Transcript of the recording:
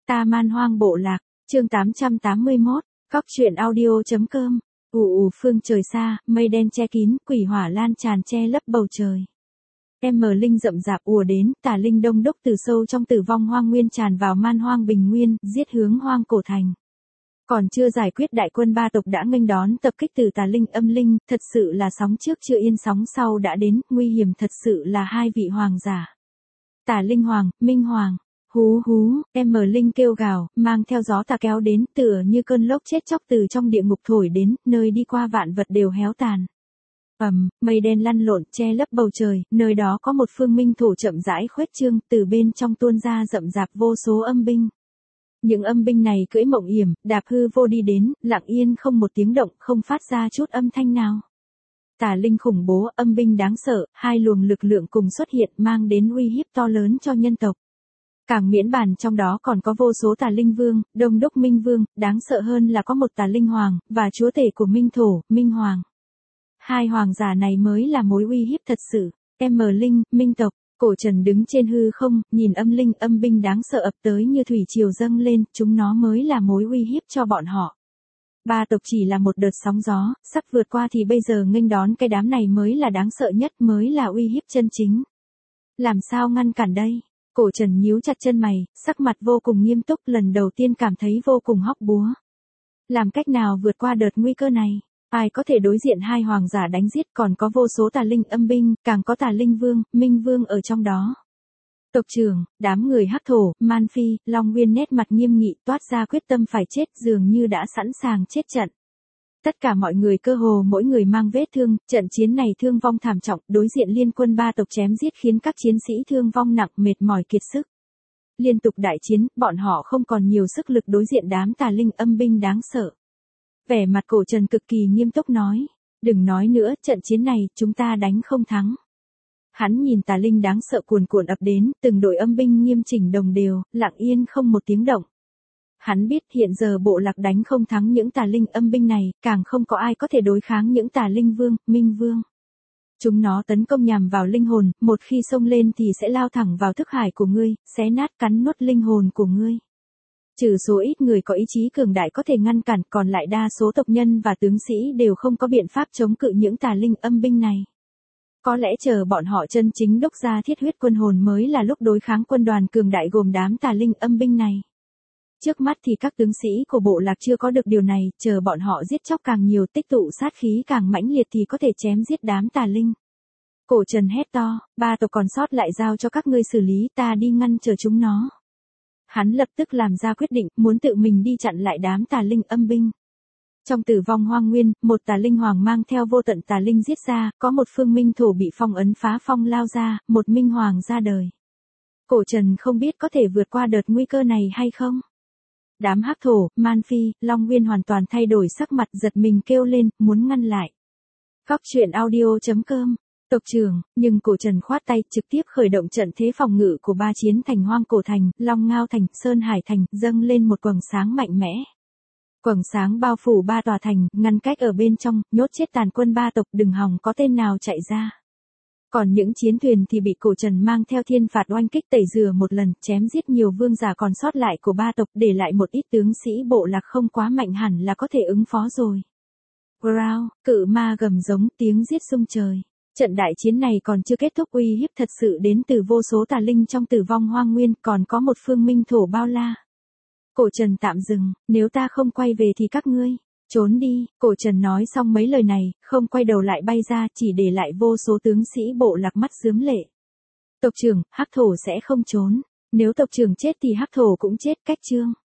Ta Man Hoang Bộ Lạc, chương 881, Cóc truyện audio.com. Phương trời xa, mây đen che kín, quỷ hỏa lan tràn che lấp bầu trời. Linh rậm rạp ùa đến, tà linh đông đúc từ sâu trong tử vong hoang nguyên tràn vào Man Hoang Bình Nguyên, giết hướng Hoang Cổ Thành. Còn chưa giải quyết đại quân ba tộc đã nghênh đón tập kích từ tà linh âm linh, thật sự là sóng trước chưa yên sóng sau đã đến, nguy hiểm thật sự là hai vị hoàng giả. Tà linh hoàng, minh hoàng. Hú hú, Linh kêu gào, mang theo gió tà kéo đến, tựa như cơn lốc chết chóc từ trong địa ngục thổi đến, nơi đi qua vạn vật đều héo tàn. Mây đen lăn lộn che lấp bầu trời, nơi đó có một phương minh thổ chậm rãi khuếch trương, từ bên trong tuôn ra rậm rạp vô số âm binh. Những âm binh này cưỡi mộng yểm, đạp hư vô đi đến, lặng yên không một tiếng động, không phát ra chút âm thanh nào. Tà linh khủng bố, âm binh đáng sợ, hai luồng lực lượng cùng xuất hiện mang đến uy hiếp to lớn cho nhân tộc. Càng miễn bàn trong đó còn có vô số tà linh vương, đông đúc minh vương, đáng sợ hơn là có một tà linh hoàng, và chúa tể của minh thổ, minh hoàng. Hai hoàng giả này mới là mối uy hiếp thật sự. Linh, minh tộc, Cổ Trần đứng trên hư không, nhìn âm linh âm binh đáng sợ ập tới như thủy triều dâng lên, chúng nó mới là mối uy hiếp cho bọn họ. Ba tộc chỉ là một đợt sóng gió, sắp vượt qua thì bây giờ nghênh đón cái đám này mới là đáng sợ nhất, mới là uy hiếp chân chính. Làm sao ngăn cản đây? Cổ Trần nhíu chặt chân mày, sắc mặt vô cùng nghiêm túc, lần đầu tiên cảm thấy vô cùng hóc búa. Làm cách nào vượt qua đợt nguy cơ này? Ai có thể đối diện hai hoàng giả đánh giết, còn có vô số tà linh âm binh, càng có tà linh vương, minh vương ở trong đó. Tộc trưởng, đám người Hắc Thổ, Man Phi, Long Nguyên nét mặt nghiêm nghị toát ra quyết tâm phải chết, dường như đã sẵn sàng chết trận. Tất cả mọi người cơ hồ mỗi người mang vết thương, trận chiến này thương vong thảm trọng, đối diện liên quân ba tộc chém giết khiến các chiến sĩ thương vong nặng, mệt mỏi kiệt sức. Liên tục đại chiến, bọn họ không còn nhiều sức lực đối diện đám tà linh âm binh đáng sợ. Vẻ mặt Cổ Trần cực kỳ nghiêm túc nói, đừng nói nữa, trận chiến này, chúng ta đánh không thắng. Hắn nhìn tà linh đáng sợ cuồn cuộn ập đến, từng đội âm binh nghiêm chỉnh đồng đều, lặng yên không một tiếng động. Hắn biết hiện giờ bộ lạc đánh không thắng những tà linh âm binh này, càng không có ai có thể đối kháng những tà linh vương, minh vương. Chúng nó tấn công nhằm vào linh hồn, một khi xông lên thì sẽ lao thẳng vào thức hải của ngươi, xé nát cắn nuốt linh hồn của ngươi. Trừ số ít người có ý chí cường đại có thể ngăn cản, còn lại đa số tộc nhân và tướng sĩ đều không có biện pháp chống cự những tà linh âm binh này. Có lẽ chờ bọn họ chân chính đúc ra thiết huyết quân hồn mới là lúc đối kháng quân đoàn cường đại gồm đám tà linh âm binh này. Trước mắt thì các tướng sĩ của bộ lạc chưa có được điều này, chờ bọn họ giết chóc càng nhiều, tích tụ sát khí càng mãnh liệt thì có thể chém giết đám tà linh. Cổ Trần hét to, ba tộc còn sót lại giao cho các ngươi xử lý, ta đi ngăn chờ chúng nó. Hắn lập tức làm ra quyết định, muốn tự mình đi chặn lại đám tà linh âm binh. Trong tử vong hoang nguyên, một tà linh hoàng mang theo vô tận tà linh giết ra, có một phương minh thổ bị phong ấn phá phong lao ra, một minh hoàng ra đời. Cổ Trần không biết có thể vượt qua đợt nguy cơ này hay không. Đám Hắc Thổ, Man Phi, Long Nguyên hoàn toàn thay đổi sắc mặt, giật mình kêu lên, muốn ngăn lại. Cóc truyện audio.com. Tộc trưởng, nhưng Cổ Trần khoát tay, trực tiếp khởi động trận thế phòng ngự của ba chiến thành Hoang Cổ Thành, Long Ngao Thành, Sơn Hải Thành, dâng lên một quầng sáng mạnh mẽ. Quầng sáng bao phủ ba tòa thành, ngăn cách ở bên trong, nhốt chết tàn quân ba tộc, đừng hòng có tên nào chạy ra. Còn những chiến thuyền thì bị Cổ Trần mang theo thiên phạt oanh kích tẩy rửa một lần, chém giết nhiều vương giả còn sót lại của ba tộc, để lại một ít tướng sĩ bộ lạc không quá mạnh hẳn là có thể ứng phó rồi. Growl, cự ma gầm giống, tiếng giết rung trời. Trận đại chiến này còn chưa kết thúc, uy hiếp thật sự đến từ vô số tà linh trong tử vong hoang nguyên, còn có một phương minh thổ bao la. Cổ Trần tạm dừng, nếu ta không quay về thì các ngươi trốn đi. Cổ Trần nói xong mấy lời này, không quay đầu lại bay ra, chỉ để lại vô số tướng sĩ bộ lạc mắt rướm lệ. Tộc trưởng, Hắc Thổ sẽ không trốn. Nếu tộc trưởng chết thì Hắc Thổ cũng chết, cách chương.